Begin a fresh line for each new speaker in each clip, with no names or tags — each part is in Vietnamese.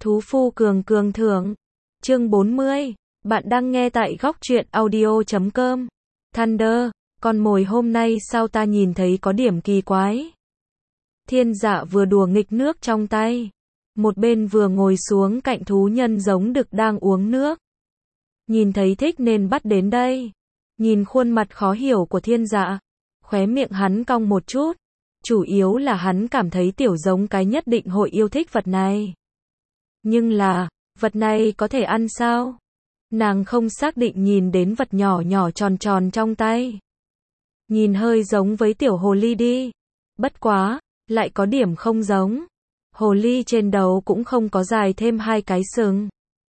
Thú phu cường cường thưởng. Chương 40. Bạn đang nghe tại góc truyện audio.com. Thunder, con mồi hôm nay sao ta nhìn thấy có điểm kỳ quái. Thiên Dạ vừa đùa nghịch nước trong tay, một bên vừa ngồi xuống cạnh thú nhân giống đực đang uống nước. Nhìn thấy thích nên bắt đến đây. Nhìn khuôn mặt khó hiểu của Thiên Dạ, khóe miệng hắn cong một chút. Chủ yếu là hắn cảm thấy tiểu giống cái nhất định hội yêu thích vật này. Nhưng là, vật này có thể ăn sao? Nàng không xác định nhìn đến vật nhỏ nhỏ tròn tròn trong tay. Nhìn hơi giống với tiểu hồ ly đi. Bất quá, lại có điểm không giống. Hồ ly trên đầu cũng không có dài thêm hai cái sừng.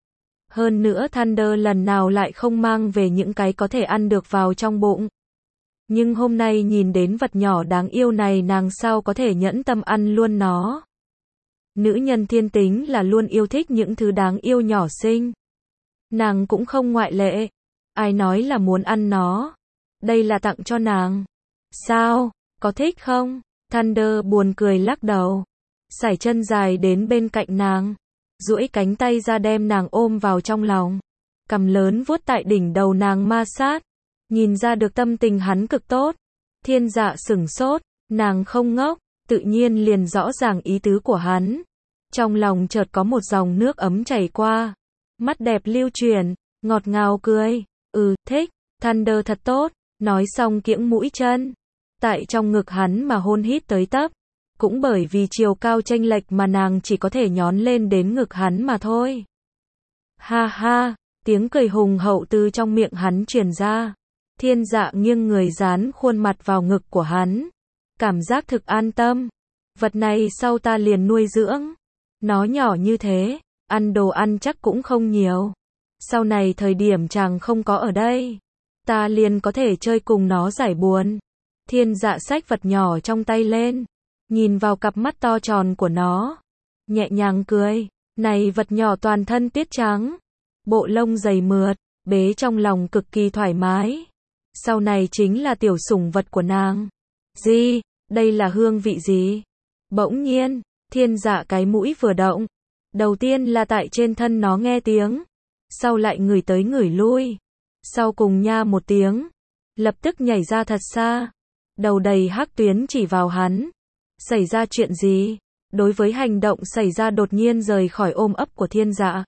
Hơn nữa Thunder lần nào lại không mang về những cái có thể ăn được vào trong bụng. Nhưng hôm nay nhìn đến vật nhỏ đáng yêu này nàng sao có thể nhẫn tâm ăn luôn nó. Nữ nhân thiên tính là luôn yêu thích những thứ đáng yêu nhỏ xinh. Nàng cũng không ngoại lệ. Ai nói là muốn ăn nó? Đây là tặng cho nàng. Sao? Có thích không? Thunder buồn cười lắc đầu. Sải chân dài đến bên cạnh nàng. Duỗi cánh tay ra đem nàng ôm vào trong lòng. Cằm lớn vuốt tại đỉnh đầu nàng ma sát. Nhìn ra được tâm tình hắn cực tốt. Thiên Dạ sửng sốt. Nàng không ngốc. Tự nhiên liền rõ ràng ý tứ của hắn. Trong lòng chợt có một dòng nước ấm chảy qua. Mắt đẹp lưu chuyển, ngọt ngào cười. Thích, Thunder thật tốt. Nói xong kiễng mũi chân. Tại trong ngực hắn mà hôn hít tới tấp. Cũng bởi vì chiều cao chênh lệch mà nàng chỉ có thể nhón lên đến ngực hắn mà thôi. Ha ha, tiếng cười hùng hậu từ trong miệng hắn truyền ra. Thiên Dạ nghiêng người dán khuôn mặt vào ngực của hắn. Cảm giác thực an tâm. Vật này sau ta liền nuôi dưỡng. Nó nhỏ như thế, ăn đồ ăn chắc cũng không nhiều. Sau này thời điểm chàng không có ở đây, ta liền có thể chơi cùng nó giải buồn. Thiên Dạ xách vật nhỏ trong tay lên, nhìn vào cặp mắt to tròn của nó, nhẹ nhàng cười. Này vật nhỏ toàn thân tuyết trắng, bộ lông dày mượt, bế trong lòng cực kỳ thoải mái. Sau này chính là tiểu sủng vật của nàng. Gì? Đây là hương vị gì? Bỗng nhiên, Thiên Dạ cái mũi vừa động. Đầu tiên là tại trên thân nó nghe tiếng. Sau lại ngửi tới ngửi lui. Sau cùng nha một tiếng. Lập tức nhảy ra thật xa. Đầu đầy hắc tuyến chỉ vào hắn. Xảy ra chuyện gì? Đối với hành động xảy ra đột nhiên rời khỏi ôm ấp của Thiên Dạ,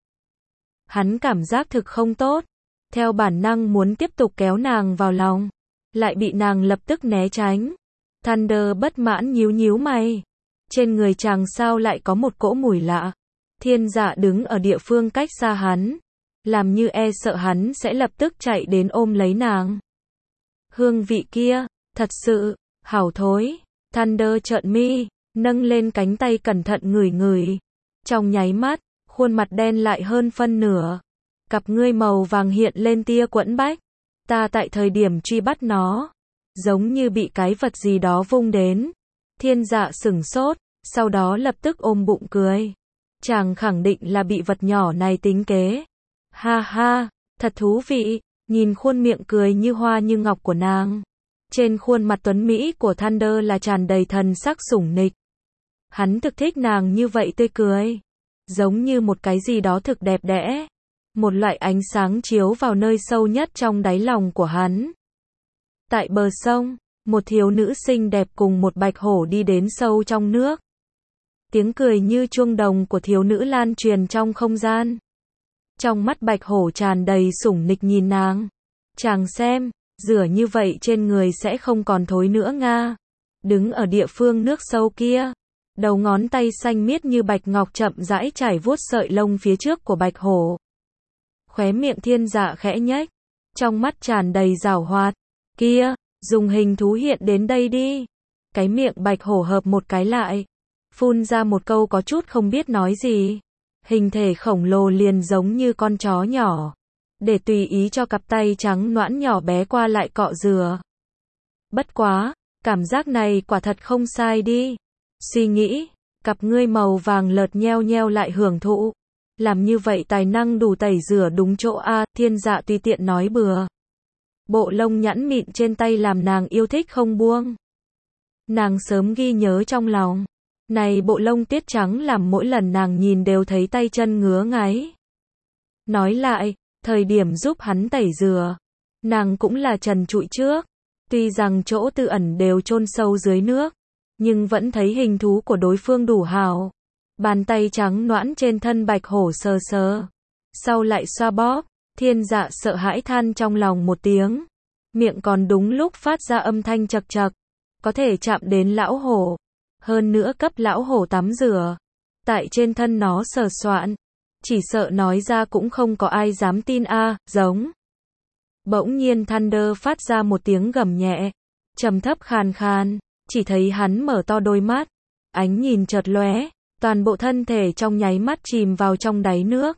hắn cảm giác thực không tốt. Theo bản năng muốn tiếp tục kéo nàng vào lòng. Lại bị nàng lập tức né tránh. Thunder bất mãn nhíu nhíu mày. Trên người chàng sao lại có một cỗ mùi lạ. Thiên Dạ đứng ở địa phương cách xa hắn. Làm như e sợ hắn sẽ lập tức chạy đến ôm lấy nàng. Hương vị kia, thật sự, hảo thối. Thunder trợn mi, nâng lên cánh tay cẩn thận ngửi ngửi. Trong nháy mắt, khuôn mặt đen lại hơn phân nửa. Cặp ngươi màu vàng hiện lên tia quẫn bách. Ta tại thời điểm truy bắt nó, giống như bị cái vật gì đó vung đến. Thiên Dạ sửng sốt, sau đó lập tức ôm bụng cười. Chàng khẳng định là bị vật nhỏ này tính kế. Ha ha, thật thú vị. Nhìn khuôn miệng cười như hoa như ngọc của nàng. Trên khuôn mặt tuấn mỹ của Thunder là tràn đầy thần sắc sủng nịch. Hắn thực thích nàng như vậy tươi cười. Giống như một cái gì đó thực đẹp đẽ. Một loại ánh sáng chiếu vào nơi sâu nhất trong đáy lòng của hắn. Tại bờ sông, một thiếu nữ xinh đẹp cùng một bạch hổ đi đến sâu trong nước. Tiếng cười như chuông đồng của thiếu nữ lan truyền trong không gian. Trong mắt bạch hổ tràn đầy sủng nịch nhìn nàng. Chàng xem, rửa như vậy trên người sẽ không còn thối nữa nga. Đứng ở địa phương nước sâu kia, đầu ngón tay xanh miết như bạch ngọc chậm rãi trải vuốt sợi lông phía trước của bạch hổ. Khóe miệng Thiên Dạ khẽ nhếch, trong mắt tràn đầy giảo hoạt. Kia, dùng hình thú hiện đến đây đi. Cái miệng bạch hổ hợp một cái lại, phun ra một câu có chút không biết nói gì. Hình thể khổng lồ liền giống như con chó nhỏ, để tùy ý cho cặp tay trắng nõn nhỏ bé qua lại cọ rửa. Bất quá, cảm giác này quả thật không sai đi. Suy nghĩ, cặp ngươi màu vàng lợt nheo nheo lại hưởng thụ. Làm như vậy tài năng đủ tẩy rửa đúng chỗ a. Thiên Dạ tùy tiện nói bừa. Bộ lông nhẵn mịn trên tay làm nàng yêu thích không buông. Nàng sớm ghi nhớ trong lòng. Này bộ lông tiết trắng làm mỗi lần nàng nhìn đều thấy tay chân ngứa ngáy. Nói lại, thời điểm giúp hắn tẩy rửa, nàng cũng là trần trụi trước. Tuy rằng chỗ tư ẩn đều chôn sâu dưới nước, nhưng vẫn thấy hình thú của đối phương đủ hào. Bàn tay trắng nõn trên thân bạch hổ sờ sờ, sau lại xoa bóp, Thiên Dạ sợ hãi than trong lòng một tiếng. Miệng còn đúng lúc phát ra âm thanh chật chật, có thể chạm đến lão hổ. Hơn nữa cấp lão hổ tắm rửa, tại trên thân nó sờ soạn, chỉ sợ nói ra cũng không có ai dám tin a, giống. Bỗng nhiên Thunder phát ra một tiếng gầm nhẹ, trầm thấp khàn khàn, chỉ thấy hắn mở to đôi mắt, ánh nhìn chợt lóe, toàn bộ thân thể trong nháy mắt chìm vào trong đáy nước.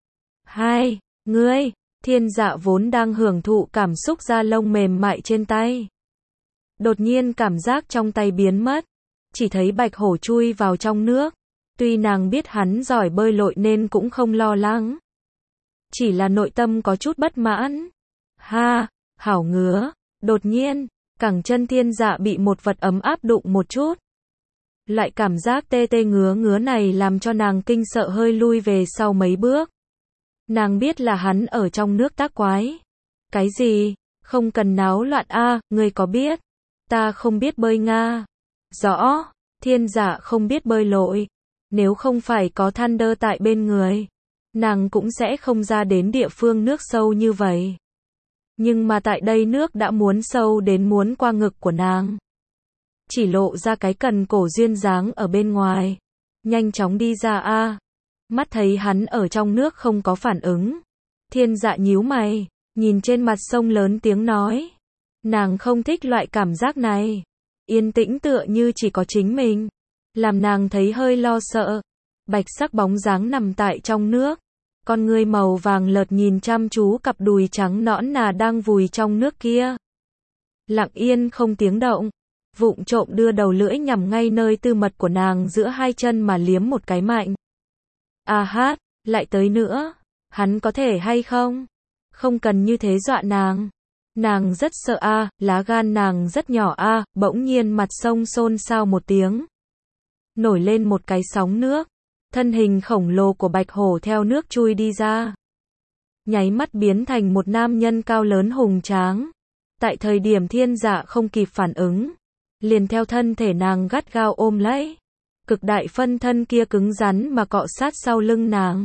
Hai, ngươi, Thiên Dạ vốn đang hưởng thụ cảm xúc da lông mềm mại trên tay. Đột nhiên cảm giác trong tay biến mất, chỉ thấy bạch hổ chui vào trong nước. Tuy nàng biết hắn giỏi bơi lội nên cũng không lo lắng. Chỉ là nội tâm có chút bất mãn. Ha, hảo ngứa. Đột nhiên, cẳng chân Thiên Dạ bị một vật ấm áp đụng một chút. Loại cảm giác tê tê ngứa ngứa này làm cho nàng kinh sợ hơi lui về sau mấy bước. Nàng biết là hắn ở trong nước tác quái. Cái gì? Không cần náo loạn a, ngươi có biết? Ta không biết bơi Nga. Rõ, Thiên Dạ không biết bơi lội. Nếu không phải có Thunder tại bên người, nàng cũng sẽ không ra đến địa phương nước sâu như vậy. Nhưng mà tại đây nước đã muốn sâu đến muốn qua ngực của nàng. Chỉ lộ ra cái cần cổ duyên dáng ở bên ngoài. Nhanh chóng đi ra a. Mắt thấy hắn ở trong nước không có phản ứng. Thiên Dạ nhíu mày, nhìn trên mặt sông lớn tiếng nói. Nàng không thích loại cảm giác này. Yên tĩnh tựa như chỉ có chính mình. Làm nàng thấy hơi lo sợ. Bạch sắc bóng dáng nằm tại trong nước. Con ngươi màu vàng lợt nhìn chăm chú cặp đùi trắng nõn nà đang vùi trong nước kia. Lặng yên không tiếng động. Vụng trộm đưa đầu lưỡi nhằm ngay nơi tư mật của nàng giữa hai chân mà liếm một cái mạnh. À hát, lại tới nữa. Hắn có thể hay không? Không cần như thế dọa nàng. Nàng rất sợ a, lá gan nàng rất nhỏ a. Bỗng nhiên mặt sông xôn xao một tiếng. Nổi lên một cái sóng nước. Thân hình khổng lồ của bạch hổ theo nước chui đi ra. Nháy mắt biến thành một nam nhân cao lớn hùng tráng. Tại thời điểm Thiên Dạ không kịp phản ứng, liền theo thân thể nàng gắt gao ôm lấy. Cực đại phân thân kia cứng rắn mà cọ sát sau lưng nàng.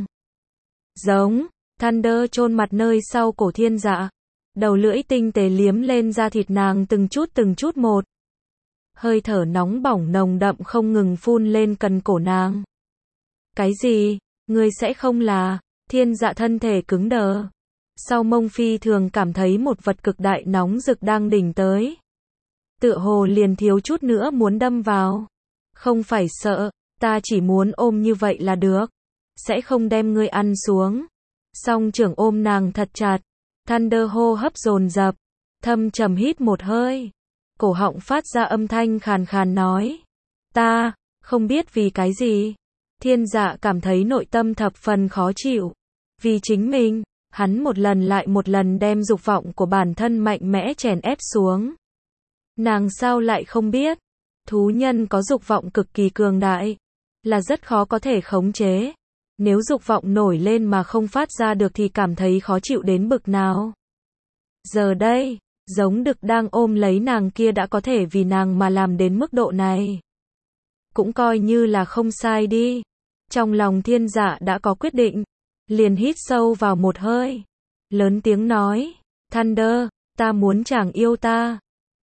Giống, Thunder chôn mặt nơi sau cổ Thiên Dạ. Đầu lưỡi tinh tế liếm lên da thịt nàng từng chút một. Hơi thở nóng bỏng nồng đậm không ngừng phun lên cần cổ nàng. Cái gì? Ngươi sẽ không là? Thiên Dạ thân thể cứng đờ. Sau mông phi thường cảm thấy một vật cực đại nóng rực đang đỉnh tới. Tựa hồ liền thiếu chút nữa muốn đâm vào. Không phải sợ, ta chỉ muốn ôm như vậy là được. Sẽ không đem ngươi ăn xuống. Song trưởng ôm nàng thật chặt. Thunder hô hấp dồn dập, thâm trầm hít một hơi. Cổ họng phát ra âm thanh khàn khàn nói. Ta, không biết vì cái gì. Thiên Dạ cảm thấy nội tâm thập phần khó chịu. Vì chính mình, hắn một lần lại một lần đem dục vọng của bản thân mạnh mẽ chèn ép xuống. Nàng sao lại không biết. Thú nhân có dục vọng cực kỳ cường đại. Là rất khó có thể khống chế. Nếu dục vọng nổi lên mà không phát ra được thì cảm thấy khó chịu đến bực nào. Giờ đây, giống đực đang ôm lấy nàng kia đã có thể vì nàng mà làm đến mức độ này. Cũng coi như là không sai đi. Trong lòng Thiên Dạ đã có quyết định. Liền hít sâu vào một hơi. Lớn tiếng nói. Thunder, ta muốn chàng yêu ta.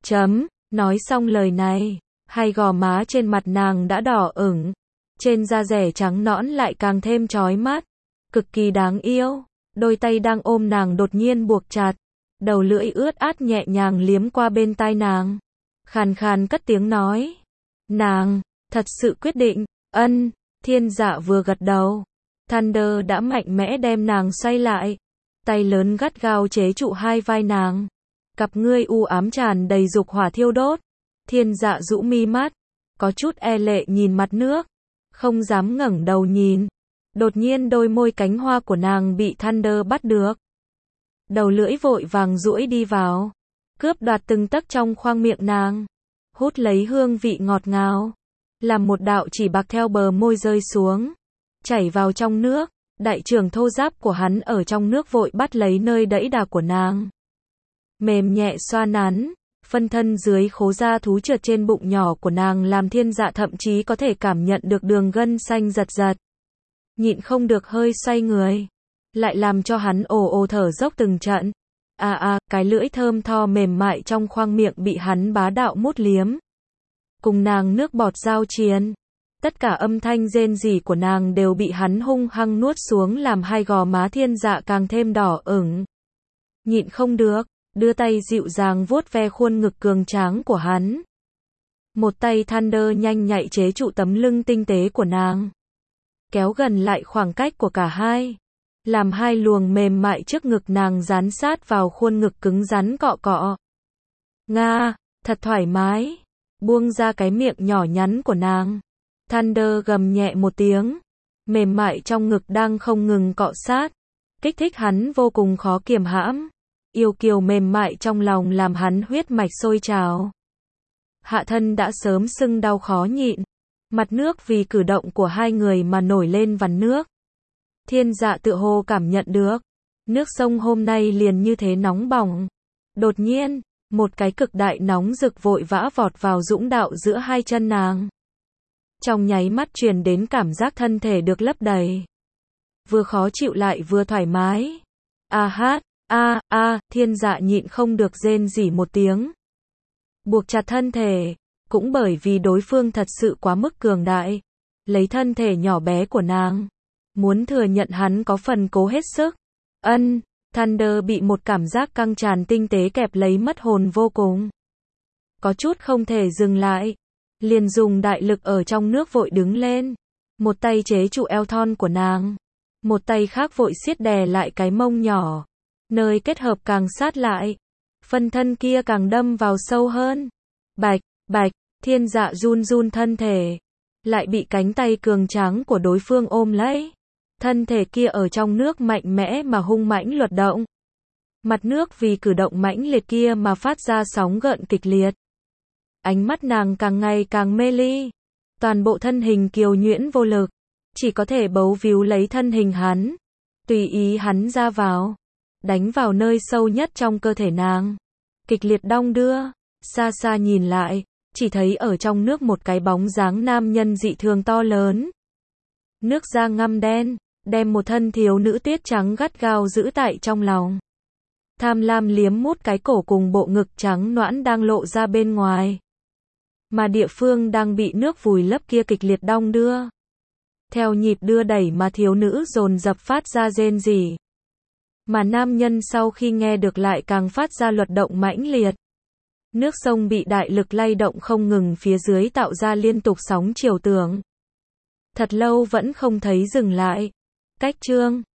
Nói xong lời này. Hai gò má trên mặt nàng đã đỏ ửng. Trên da dẻ trắng nõn lại càng thêm chói mắt. Cực kỳ đáng yêu. Đôi tay đang ôm nàng đột nhiên buộc chặt. Đầu lưỡi ướt át nhẹ nhàng liếm qua bên tai nàng. Khàn khàn cất tiếng nói. Nàng, thật sự quyết định. Ân. Thiên Dạ vừa gật đầu. Thunder đã mạnh mẽ đem nàng xoay lại. Tay lớn gắt gao chế trụ hai vai nàng. Cặp ngươi u ám tràn đầy dục hỏa thiêu đốt. Thiên Dạ rũ mi mắt. Có chút e lệ nhìn mặt nước. Không dám ngẩng đầu nhìn. Đột nhiên đôi môi cánh hoa của nàng bị Thunder bắt được. Đầu lưỡi vội vàng duỗi đi vào. Cướp đoạt từng tấc trong khoang miệng nàng. Hút lấy hương vị ngọt ngào. làm một đạo chỉ bạc theo bờ môi rơi xuống, chảy vào trong nước. Đại trưởng thô ráp của hắn ở trong nước vội bắt lấy nơi đẫy đà của nàng. Mềm nhẹ xoa nắn, phân thân dưới khố da thú trượt trên bụng nhỏ của nàng làm Thiên Dạ thậm chí có thể cảm nhận được đường gân xanh giật giật. Nhịn không được hơi xoay người, lại làm cho hắn ồ ồ thở dốc từng trận. Cái lưỡi thơm tho mềm mại trong khoang miệng bị hắn bá đạo mút liếm. Cùng nàng nước bọt giao chiến. Tất cả âm thanh rên rỉ của nàng đều bị hắn hung hăng nuốt xuống làm hai gò má Thiên Dạ càng thêm đỏ ửng. Nhịn không được, đưa tay dịu dàng vuốt ve khuôn ngực cường tráng của hắn. Một tay Thunder nhanh nhạy chế trụ tấm lưng tinh tế của nàng. Kéo gần lại khoảng cách của cả hai. Làm hai luồng mềm mại trước ngực nàng dán sát vào khuôn ngực cứng rắn cọ cọ. Nga, thật thoải mái. Buông ra cái miệng nhỏ nhắn của nàng. Thunder gầm nhẹ một tiếng. Mềm mại trong ngực đang không ngừng cọ sát. Kích thích hắn vô cùng khó kiềm hãm. Yêu kiều mềm mại trong lòng làm hắn huyết mạch sôi trào. Hạ thân đã sớm sưng đau khó nhịn. Mặt nước vì cử động của hai người mà nổi lên vằn nước. Thiên Dạ tựa hồ cảm nhận được. Nước sông hôm nay liền như thế nóng bỏng. Đột nhiên, một cái cực đại nóng rực vội vã vọt vào dũng đạo giữa hai chân nàng. Trong nháy mắt truyền đến cảm giác thân thể được lấp đầy. Vừa khó chịu lại vừa thoải mái. Thiên Dạ nhịn không được rên rỉ một tiếng. Buộc chặt thân thể, cũng bởi vì đối phương thật sự quá mức cường đại. Lấy thân thể nhỏ bé của nàng. Muốn thừa nhận hắn có phần cố hết sức. Thunder bị một cảm giác căng tràn tinh tế kẹp lấy mất hồn vô cùng. Có chút không thể dừng lại. Liền dùng đại lực ở trong nước vội đứng lên. Một tay chế trụ eo thon của nàng. Một tay khác vội siết đè lại cái mông nhỏ. Nơi kết hợp càng sát lại. Phân thân kia càng đâm vào sâu hơn. Bạch, Thiên Dạ run run thân thể. Lại bị cánh tay cường tráng của đối phương ôm lấy. Thân thể kia ở trong nước mạnh mẽ mà hung mãnh luật động. Mặt nước vì cử động mãnh liệt kia mà phát ra sóng gợn kịch liệt. Ánh mắt nàng càng ngày càng mê ly. Toàn bộ thân hình kiều nhuyễn vô lực. Chỉ có thể bấu víu lấy thân hình hắn. Tùy ý hắn ra vào. Đánh vào nơi sâu nhất trong cơ thể nàng. Kịch liệt đong đưa. Xa xa nhìn lại. Chỉ thấy ở trong nước một cái bóng dáng nam nhân dị thường to lớn. Nước da ngăm đen. Đem một thân thiếu nữ tuyết trắng gắt gao giữ tại trong lòng. Tham lam liếm mút cái cổ cùng bộ ngực trắng nõn đang lộ ra bên ngoài. Mà địa phương đang bị nước vùi lấp kia kịch liệt đong đưa. Theo nhịp đưa đẩy mà thiếu nữ dồn dập phát ra rên rỉ. Mà nam nhân sau khi nghe được lại càng phát ra luật động mãnh liệt. Nước sông bị đại lực lay động không ngừng phía dưới tạo ra liên tục sóng chiều tưởng. Thật lâu vẫn không thấy dừng lại. Cách chương